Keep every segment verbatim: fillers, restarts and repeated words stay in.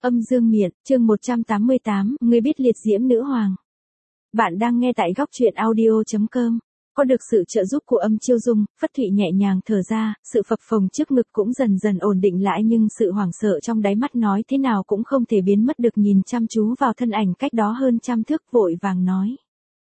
Âm dương miện, chương một trăm tám mươi tám, ngươi biết liệt diễm nữ hoàng. Bạn đang nghe tại góc truyện audio chấm com. Có được sự trợ giúp của Âm Chiêu Dung, Phất Thụy nhẹ nhàng thở ra, sự phập phồng trước ngực cũng dần dần ổn định lại, nhưng sự hoảng sợ trong đáy mắt nói thế nào cũng không thể biến mất được, nhìn chăm chú vào thân ảnh cách đó hơn trăm thước, vội vàng nói.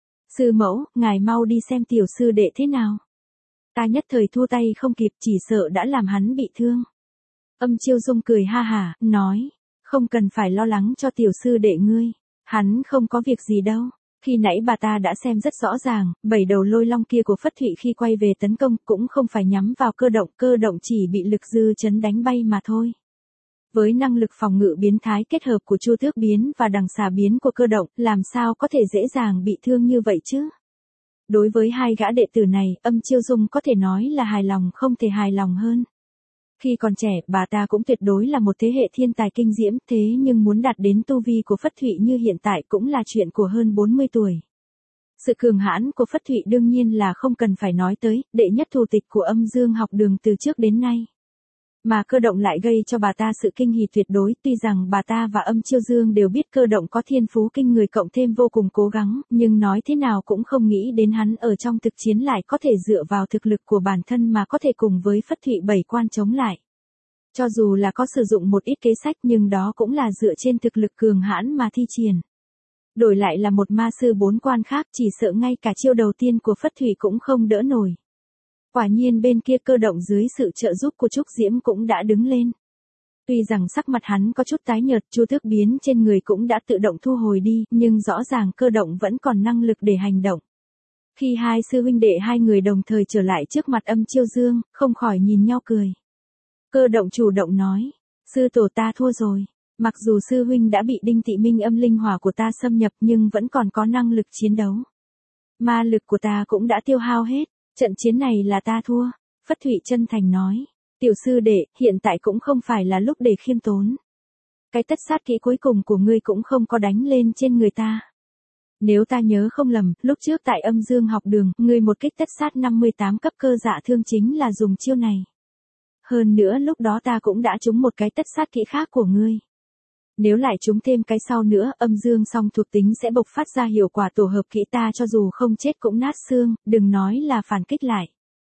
Sư mẫu, ngài mau đi xem tiểu sư đệ thế nào. Ta nhất thời thua tay không kịp, chỉ sợ đã làm hắn bị thương. Âm Chiêu Dung cười ha hả, nói. Không cần phải lo lắng cho tiểu sư đệ ngươi, hắn không có việc gì đâu. Khi nãy bà ta đã xem rất rõ ràng, bảy đầu lôi long kia của Phất Thụy khi quay về tấn công cũng không phải nhắm vào cơ động, cơ động chỉ bị lực dư chấn đánh bay mà thôi. Với năng lực phòng ngự biến thái kết hợp của Chu Tước biến và đằng xà biến của cơ động, làm sao có thể dễ dàng bị thương như vậy chứ? Đối với hai gã đệ tử này, Âm Chiêu Dung có thể nói là hài lòng không thể hài lòng hơn. Khi còn trẻ, bà ta cũng tuyệt đối là một thế hệ thiên tài kinh diễm, thế nhưng muốn đạt đến tu vi của Phất Thụy như hiện tại cũng là chuyện của hơn bốn mươi tuổi. Sự cường hãn của Phất Thụy đương nhiên là không cần phải nói tới, đệ nhất thủ tịch của Âm Dương học đường từ trước đến nay. Mà cơ động lại gây cho bà ta sự kinh hỉ tuyệt đối, tuy rằng bà ta và Âm Chiêu Dương đều biết cơ động có thiên phú kinh người cộng thêm vô cùng cố gắng, nhưng nói thế nào cũng không nghĩ đến hắn ở trong thực chiến lại có thể dựa vào thực lực của bản thân mà có thể cùng với Phất Thụy bảy quan chống lại. Cho dù là có sử dụng một ít kế sách nhưng đó cũng là dựa trên thực lực cường hãn mà thi triển. Đổi lại là một ma sư bốn quan khác, chỉ sợ ngay cả chiêu đầu tiên của Phất Thụy cũng không đỡ nổi. Quả nhiên bên kia cơ động dưới sự trợ giúp của Trúc Diễm cũng đã đứng lên. Tuy rằng sắc mặt hắn có chút tái nhợt, Chu Tước biến trên người cũng đã tự động thu hồi đi, nhưng rõ ràng cơ động vẫn còn năng lực để hành động. Khi hai sư huynh đệ hai người đồng thời trở lại trước mặt Âm Chiêu Dương, không khỏi nhìn nhau cười. Cơ động chủ động nói, sư tổ ta thua rồi. Mặc dù sư huynh đã bị đinh tị minh âm linh hỏa của ta xâm nhập nhưng vẫn còn có năng lực chiến đấu. Ma lực của ta cũng đã tiêu hao hết. Trận chiến này là ta thua, Phất Thụy chân thành nói. Tiểu sư đệ, hiện tại cũng không phải là lúc để khiêm tốn. Cái tất sát kỹ cuối cùng của ngươi cũng không có đánh lên trên người ta. Nếu ta nhớ không lầm, lúc trước tại Âm Dương học đường, ngươi một kích tất sát năm mươi tám cấp cơ dạ thương chính là dùng chiêu này. Hơn nữa lúc đó ta cũng đã trúng một cái tất sát kỹ khác của ngươi. Nếu lại trúng thêm cái sau nữa, âm dương song thuộc tính sẽ bộc phát ra hiệu quả tổ hợp kỹ, ta cho dù không chết cũng nát xương, đừng nói là phản kích lại.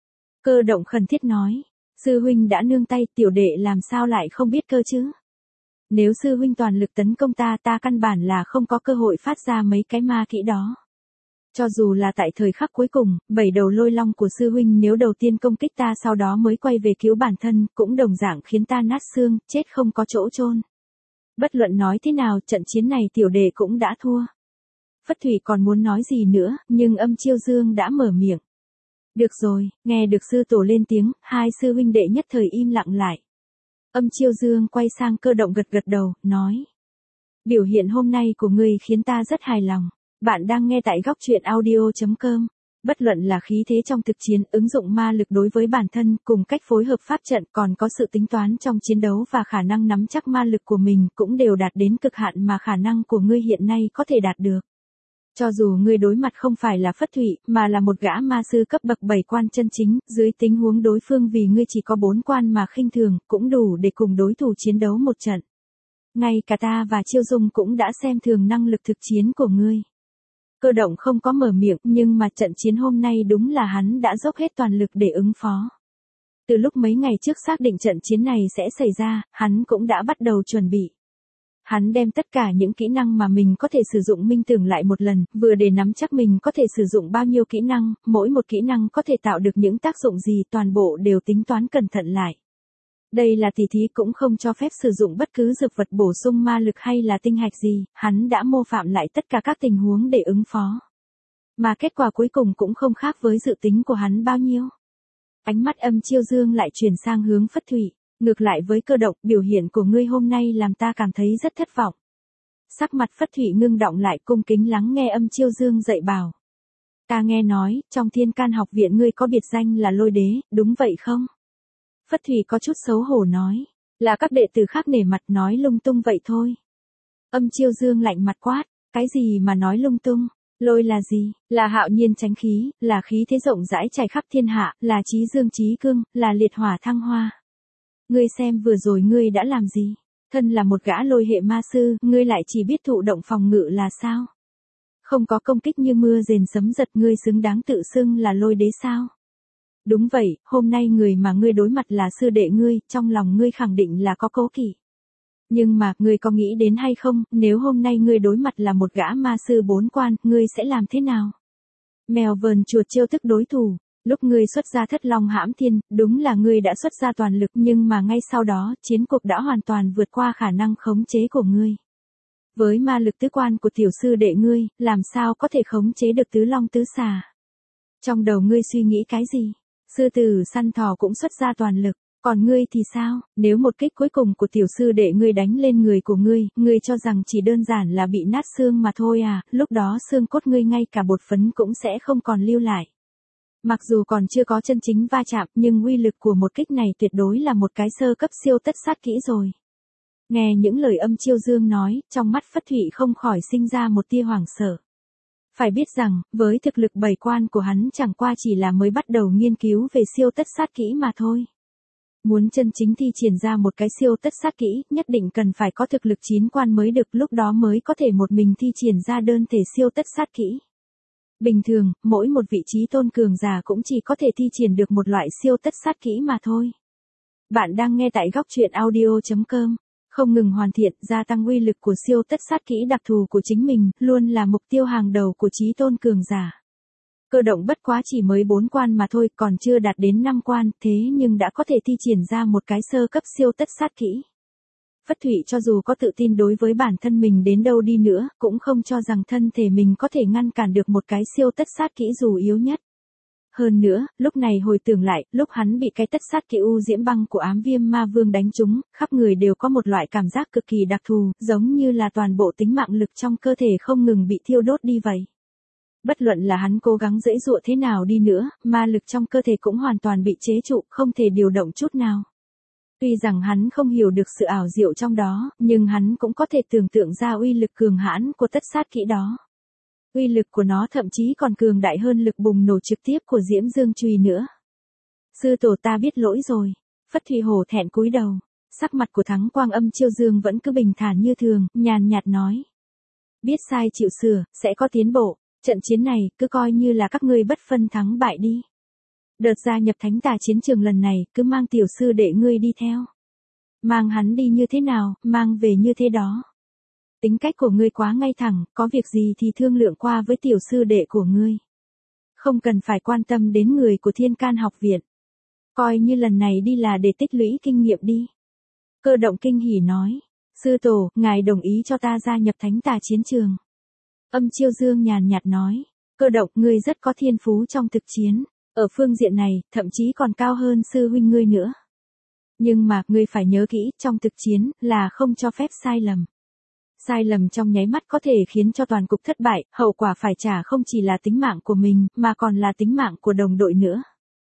Cơ động khẩn thiết nói, sư huynh đã nương tay, tiểu đệ làm sao lại không biết cơ chứ? Nếu sư huynh toàn lực tấn công ta, ta căn bản là không có cơ hội phát ra mấy cái ma kỹ đó. Cho dù là tại thời khắc cuối cùng, bảy đầu lôi long của sư huynh nếu đầu tiên công kích ta sau đó mới quay về cứu bản thân, cũng đồng dạng khiến ta nát xương, chết không có chỗ chôn. Bất luận nói thế nào, trận chiến này tiểu đệ cũng đã thua. Phất Thụy còn muốn nói gì nữa, nhưng Âm Chiêu Dương đã mở miệng. Được rồi, nghe được sư tổ lên tiếng, hai sư huynh đệ nhất thời im lặng lại. Âm Chiêu Dương quay sang cơ động gật gật đầu, nói. Biểu hiện hôm nay của ngươi khiến ta rất hài lòng. Bạn đang nghe tại góc truyện audio chấm com. Bất luận là khí thế trong thực chiến, ứng dụng ma lực đối với bản thân, cùng cách phối hợp pháp trận, còn có sự tính toán trong chiến đấu và khả năng nắm chắc ma lực của mình cũng đều đạt đến cực hạn mà khả năng của ngươi hiện nay có thể đạt được. Cho dù ngươi đối mặt không phải là Phất Thụy, mà là một gã ma sư cấp bậc bảy quan chân chính, dưới tình huống đối phương vì ngươi chỉ có bốn quan mà khinh thường, cũng đủ để cùng đối thủ chiến đấu một trận. Ngay cả ta và Chiêu Dung cũng đã xem thường năng lực thực chiến của ngươi. Cơ động không có mở miệng, nhưng mà trận chiến hôm nay đúng là hắn đã dốc hết toàn lực để ứng phó. Từ lúc mấy ngày trước xác định trận chiến này sẽ xảy ra, hắn cũng đã bắt đầu chuẩn bị. Hắn đem tất cả những kỹ năng mà mình có thể sử dụng minh tưởng lại một lần, vừa để nắm chắc mình có thể sử dụng bao nhiêu kỹ năng, mỗi một kỹ năng có thể tạo được những tác dụng gì, toàn bộ đều tính toán cẩn thận lại. Đây là tỉ thí cũng không cho phép sử dụng bất cứ dược vật bổ sung ma lực hay là tinh hạch gì, hắn đã mô phạm lại tất cả các tình huống để ứng phó. Mà kết quả cuối cùng cũng không khác với dự tính của hắn bao nhiêu. Ánh mắt Âm Chiêu Dương lại chuyển sang hướng Phất Thụy, ngược lại với cơ động, biểu hiện của ngươi hôm nay làm ta cảm thấy rất thất vọng. Sắc mặt Phất Thụy ngưng động lại, cung kính lắng nghe Âm Chiêu Dương dạy bảo. Ta nghe nói, trong Thiên Can học viện ngươi có biệt danh là Lôi Đế, đúng vậy không? Phất Thụy có chút xấu hổ nói, là các đệ tử khác nể mặt nói lung tung vậy thôi. Âm Chiêu Dương lạnh mặt quát, cái gì mà nói lung tung, lôi là gì, là hạo nhiên chánh khí, là khí thế rộng rãi trải khắp thiên hạ, là chí dương chí cương, là liệt hỏa thăng hoa. Ngươi xem vừa rồi ngươi đã làm gì, Thân là một gã lôi hệ ma sư, ngươi lại chỉ biết thụ động phòng ngự là sao? Không có công kích như mưa rền sấm giật, ngươi xứng đáng tự xưng là lôi đế sao? Đúng vậy, hôm nay người mà ngươi đối mặt là sư đệ ngươi, trong lòng ngươi khẳng định là có cố kỵ. Nhưng mà, ngươi có nghĩ đến hay không, nếu hôm nay ngươi đối mặt là một gã ma sư bốn quan, ngươi sẽ làm thế nào? Mèo vờn chuột trêu tức đối thủ. Lúc ngươi xuất ra thất long hãm thiên, đúng là ngươi đã xuất ra toàn lực, nhưng mà ngay sau đó, chiến cuộc đã hoàn toàn vượt qua khả năng khống chế của ngươi. Với ma lực tứ quan của tiểu sư đệ ngươi, làm sao có thể khống chế được tứ long tứ xà? Trong đầu ngươi suy nghĩ cái gì? Sư tử săn thỏ cũng xuất ra toàn lực, còn ngươi thì sao? Nếu một kích cuối cùng của tiểu sư đệ ngươi đánh lên người của ngươi, ngươi cho rằng chỉ đơn giản là bị nát xương mà thôi à, lúc đó xương cốt ngươi ngay cả bột phấn cũng sẽ không còn lưu lại. Mặc dù còn chưa có chân chính va chạm, nhưng uy lực của một kích này tuyệt đối là một cái sơ cấp siêu tất sát kỹ rồi. Nghe những lời Âm Chiêu Dương nói, trong mắt Phất Thụy không khỏi sinh ra một tia hoảng sợ. Phải biết rằng, với thực lực bảy quan của hắn chẳng qua chỉ là mới bắt đầu nghiên cứu về siêu tất sát kỹ mà thôi. Muốn chân chính thi triển ra một cái siêu tất sát kỹ, nhất định cần phải có thực lực chín quan mới được, lúc đó mới có thể một mình thi triển ra đơn thể siêu tất sát kỹ. Bình thường, mỗi một vị trí tôn cường giả cũng chỉ có thể thi triển được một loại siêu tất sát kỹ mà thôi. Bạn đang nghe tại góc truyện audio chấm com. Không ngừng hoàn thiện, gia tăng uy lực của siêu tất sát kỹ đặc thù của chính mình, luôn là mục tiêu hàng đầu của trí tôn cường giả. Cơ động bất quá chỉ mới bốn quan mà thôi, còn chưa đạt đến năm quan, thế nhưng đã có thể thi triển ra một cái sơ cấp siêu tất sát kỹ. Phất Thụy cho dù có tự tin đối với bản thân mình đến đâu đi nữa, cũng không cho rằng thân thể mình có thể ngăn cản được một cái siêu tất sát kỹ dù yếu nhất. Hơn nữa, lúc này hồi tưởng lại, lúc hắn bị cái tất sát kỹ u diễm băng của ám viêm ma vương đánh trúng, khắp người đều có một loại cảm giác cực kỳ đặc thù, giống như là toàn bộ tính mạng lực trong cơ thể không ngừng bị thiêu đốt đi vậy. Bất luận là hắn cố gắng giãy giụa thế nào đi nữa, ma lực trong cơ thể cũng hoàn toàn bị chế trụ, không thể điều động chút nào. Tuy rằng hắn không hiểu được sự ảo diệu trong đó, nhưng hắn cũng có thể tưởng tượng ra uy lực cường hãn của tất sát kỹ đó. Uy lực của nó thậm chí còn cường đại hơn lực bùng nổ trực tiếp của Diễm Dương Chùy nữa. Sư tổ ta biết lỗi rồi. Phất Thụy hổ thẹn cúi đầu. Sắc mặt của Thắng Quang Âm Chiêu Dương vẫn cứ bình thản như thường, nhàn nhạt nói. Biết sai chịu sửa, sẽ có tiến bộ. Trận chiến này, cứ coi như là các ngươi bất phân thắng bại đi. Đợt gia nhập thánh tà chiến trường lần này, cứ mang tiểu sư đệ ngươi đi theo. Mang hắn đi như thế nào, mang về như thế đó. Tính cách của ngươi quá ngay thẳng, có việc gì thì thương lượng qua với tiểu sư đệ của ngươi. Không cần phải quan tâm đến người của Thiên Can học viện. Coi như lần này đi là để tích lũy kinh nghiệm đi. Cơ động kinh hỉ nói. Sư tổ, ngài đồng ý cho ta gia nhập thánh tà chiến trường. Âm Chiêu Dương nhàn nhạt nói. Cơ động, ngươi rất có thiên phú trong thực chiến. Ở phương diện này, thậm chí còn cao hơn sư huynh ngươi nữa. Nhưng mà, ngươi phải nhớ kỹ, trong thực chiến, là không cho phép sai lầm. Sai lầm trong nháy mắt có thể khiến cho toàn cục thất bại, hậu quả phải trả không chỉ là tính mạng của mình, mà còn là tính mạng của đồng đội nữa.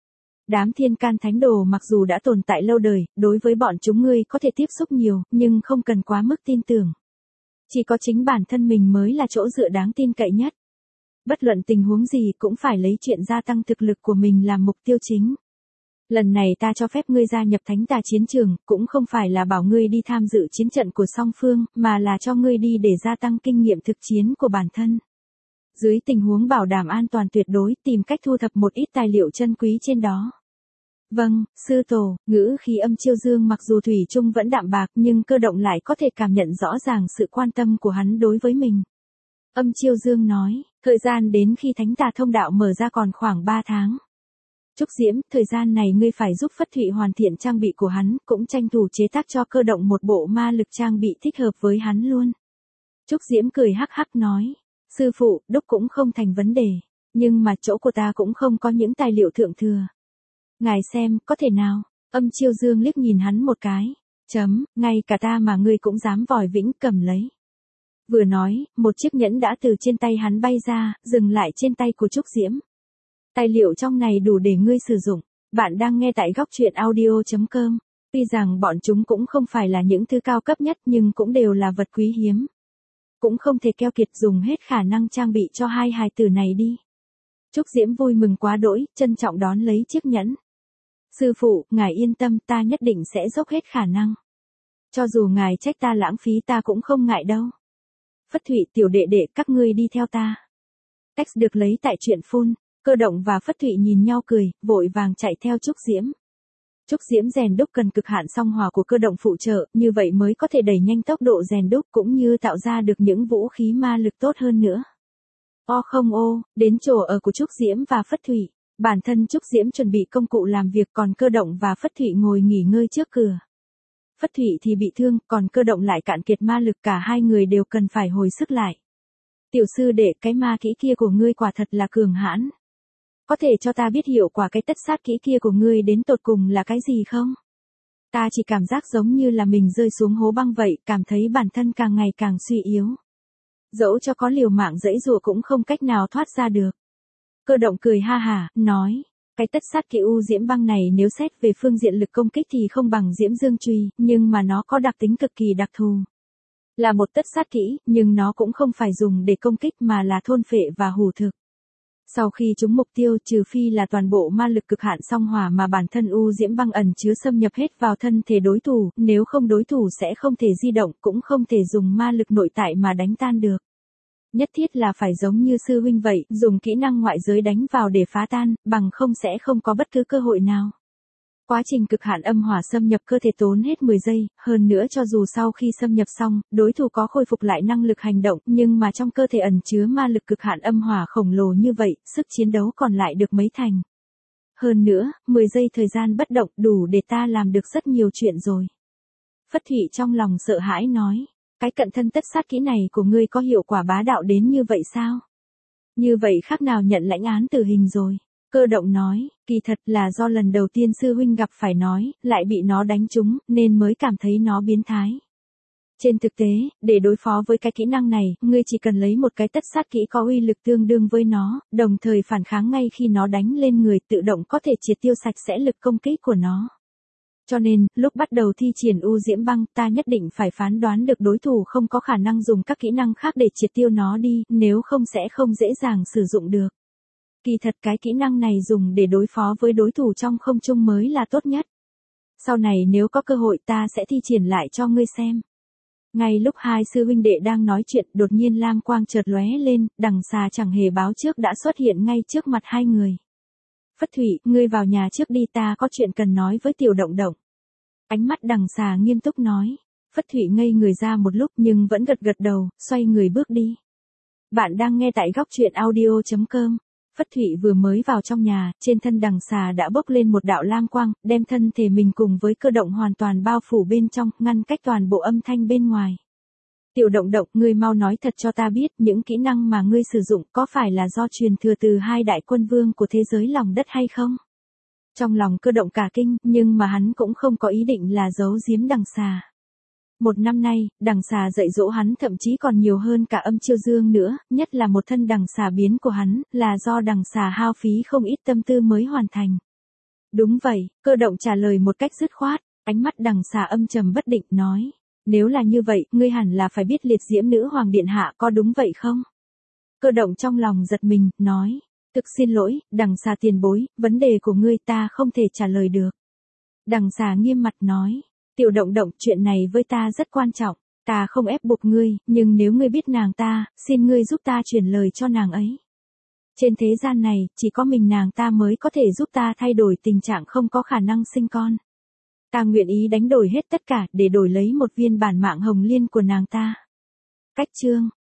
Đám Thiên Can Thánh Đồ mặc dù đã tồn tại lâu đời, đối với bọn chúng ngươi có thể tiếp xúc nhiều, nhưng không cần quá mức tin tưởng. Chỉ có chính bản thân mình mới là chỗ dựa đáng tin cậy nhất. Bất luận tình huống gì cũng phải lấy chuyện gia tăng thực lực của mình làm mục tiêu chính. Lần này ta cho phép ngươi gia nhập thánh tà chiến trường, cũng không phải là bảo ngươi đi tham dự chiến trận của song phương, mà là cho ngươi đi để gia tăng kinh nghiệm thực chiến của bản thân. Dưới tình huống bảo đảm an toàn tuyệt đối, tìm cách thu thập một ít tài liệu chân quý trên đó. Vâng, sư tổ, ngữ khí Âm Chiêu Dương mặc dù thủy chung vẫn đạm bạc nhưng cơ động lại có thể cảm nhận rõ ràng sự quan tâm của hắn đối với mình. Âm Chiêu Dương nói, thời gian đến khi thánh tà thông đạo mở ra còn khoảng ba tháng. Trúc Diễm, thời gian này ngươi phải giúp Phất Thụy hoàn thiện trang bị của hắn, cũng tranh thủ chế tác cho cơ động một bộ ma lực trang bị thích hợp với hắn luôn. Trúc Diễm cười hắc hắc nói, sư phụ, đúc cũng không thành vấn đề, nhưng mà chỗ của ta cũng không có những tài liệu thượng thừa. Ngài xem, có thể nào? Âm Chiêu Dương liếc nhìn hắn một cái, chấm, ngay cả ta mà ngươi cũng dám vòi vĩnh cầm lấy. Vừa nói, một chiếc nhẫn đã từ trên tay hắn bay ra, dừng lại trên tay của Trúc Diễm. Tài liệu trong này đủ để ngươi sử dụng. Bạn đang nghe tại góc truyện audio chấm com. Tuy rằng bọn chúng cũng không phải là những thứ cao cấp nhất nhưng cũng đều là vật quý hiếm. Cũng không thể keo kiệt dùng hết khả năng trang bị cho hai hài tử này đi. Trúc Diễm vui mừng quá đỗi, trân trọng đón lấy chiếc nhẫn. Sư phụ, ngài yên tâm, ta nhất định sẽ dốc hết khả năng. Cho dù ngài trách ta lãng phí ta cũng không ngại đâu. Phất Thụy, tiểu đệ đệ, các ngươi đi theo ta. Text được lấy tại truyện phun. Cơ động và Phất Thụy nhìn nhau cười, vội vàng chạy theo Trúc Diễm. Trúc Diễm rèn đúc cần cực hạn song hỏa của cơ động phụ trợ, như vậy mới có thể đẩy nhanh tốc độ rèn đúc cũng như tạo ra được những vũ khí ma lực tốt hơn nữa. O không ô, đến chỗ ở của Trúc Diễm và Phất Thụy. Bản thân Trúc Diễm chuẩn bị công cụ làm việc, còn cơ động và Phất Thụy ngồi nghỉ ngơi trước cửa. Phất Thụy thì bị thương, còn cơ động lại cạn kiệt ma lực, cả hai người đều cần phải hồi sức lại. Tiểu sư đệ, cái ma kỹ kia của ngươi quả thật là cường hãn. Có thể cho ta biết hiệu quả cái tất sát kỹ kia của ngươi đến tột cùng là cái gì không? Ta chỉ cảm giác giống như là mình rơi xuống hố băng vậy, cảm thấy bản thân càng ngày càng suy yếu. Dẫu cho có liều mạng giãy giụa cũng không cách nào thoát ra được. Cơ động cười ha hả, nói, cái tất sát kỹ u diễm băng này nếu xét về phương diện lực công kích thì không bằng diễm dương truy, nhưng mà nó có đặc tính cực kỳ đặc thù. Là một tất sát kỹ, nhưng nó cũng không phải dùng để công kích mà là thôn phệ và hủ thực. Sau khi trúng mục tiêu, trừ phi là toàn bộ ma lực cực hạn song hỏa mà bản thân u diễm băng ẩn chứa xâm nhập hết vào thân thể đối thủ, nếu không đối thủ sẽ không thể di động, cũng không thể dùng ma lực nội tại mà đánh tan được. Nhất thiết là phải giống như sư huynh vậy, dùng kỹ năng ngoại giới đánh vào để phá tan, bằng không sẽ không có bất cứ cơ hội nào. Quá trình cực hạn âm hỏa xâm nhập cơ thể tốn hết mười giây, hơn nữa cho dù sau khi xâm nhập xong, đối thủ có khôi phục lại năng lực hành động, nhưng mà trong cơ thể ẩn chứa ma lực cực hạn âm hỏa khổng lồ như vậy, sức chiến đấu còn lại được mấy thành. Hơn nữa, mười giây thời gian bất động đủ để ta làm được rất nhiều chuyện rồi. Phất Thụy trong lòng sợ hãi nói, cái cận thân tất sát kỹ này của ngươi có hiệu quả bá đạo đến như vậy sao? Như vậy khác nào nhận lãnh án tử hình rồi. Cơ động nói, kỳ thật là do lần đầu tiên sư huynh gặp phải nói, lại bị nó đánh trúng, nên mới cảm thấy nó biến thái. Trên thực tế, để đối phó với cái kỹ năng này, ngươi chỉ cần lấy một cái tất sát kỹ có uy lực tương đương với nó, đồng thời phản kháng ngay khi nó đánh lên người, tự động có thể triệt tiêu sạch sẽ lực công kích của nó. Cho nên, lúc bắt đầu thi triển u diễm băng, ta nhất định phải phán đoán được đối thủ không có khả năng dùng các kỹ năng khác để triệt tiêu nó đi, nếu không sẽ không dễ dàng sử dụng được. Kỳ thật cái kỹ năng này dùng để đối phó với đối thủ trong không trung mới là tốt nhất. Sau này nếu có cơ hội ta sẽ thi triển lại cho ngươi xem. Ngay lúc hai sư huynh đệ đang nói chuyện, đột nhiên lam quang chợt lóe lên, đằng xà chẳng hề báo trước đã xuất hiện ngay trước mặt hai người. Phất Thụy, ngươi vào nhà trước đi, ta có chuyện cần nói với tiểu động động. Ánh mắt đằng xà nghiêm túc nói. Phất Thụy ngây người ra một lúc nhưng vẫn gật gật đầu, xoay người bước đi. Bạn đang nghe tại góc truyện audio chấm com. Phất Thụy vừa mới vào trong nhà, trên thân đằng xà đã bốc lên một đạo lam quang, đem thân thể mình cùng với cơ động hoàn toàn bao phủ bên trong, ngăn cách toàn bộ âm thanh bên ngoài. Tiểu động động, ngươi mau nói thật cho ta biết, những kỹ năng mà ngươi sử dụng có phải là do truyền thừa từ hai đại quân vương của thế giới lòng đất hay không? Trong lòng cơ động cả kinh, nhưng mà hắn cũng không có ý định là giấu giếm đằng xà. Một năm nay, đằng xà dạy dỗ hắn thậm chí còn nhiều hơn cả âm chiêu dương nữa, nhất là một thân đằng xà biến của hắn, là do đằng xà hao phí không ít tâm tư mới hoàn thành. Đúng vậy, cơ động trả lời một cách dứt khoát, ánh mắt đằng xà âm trầm bất định nói. Nếu là như vậy, ngươi hẳn là phải biết liệt diễm nữ hoàng điện hạ có đúng vậy không? Cơ động trong lòng giật mình, nói. Thực xin lỗi, đằng xà tiền bối, vấn đề của ngươi ta không thể trả lời được. Đằng xà nghiêm mặt nói. Tiểu động động, chuyện này với ta rất quan trọng, ta không ép buộc ngươi, nhưng nếu ngươi biết nàng ta, xin ngươi giúp ta truyền lời cho nàng ấy. Trên thế gian này, chỉ có mình nàng ta mới có thể giúp ta thay đổi tình trạng không có khả năng sinh con. Ta nguyện ý đánh đổi hết tất cả để đổi lấy một viên bản mạng hồng liên của nàng ta. Cách chương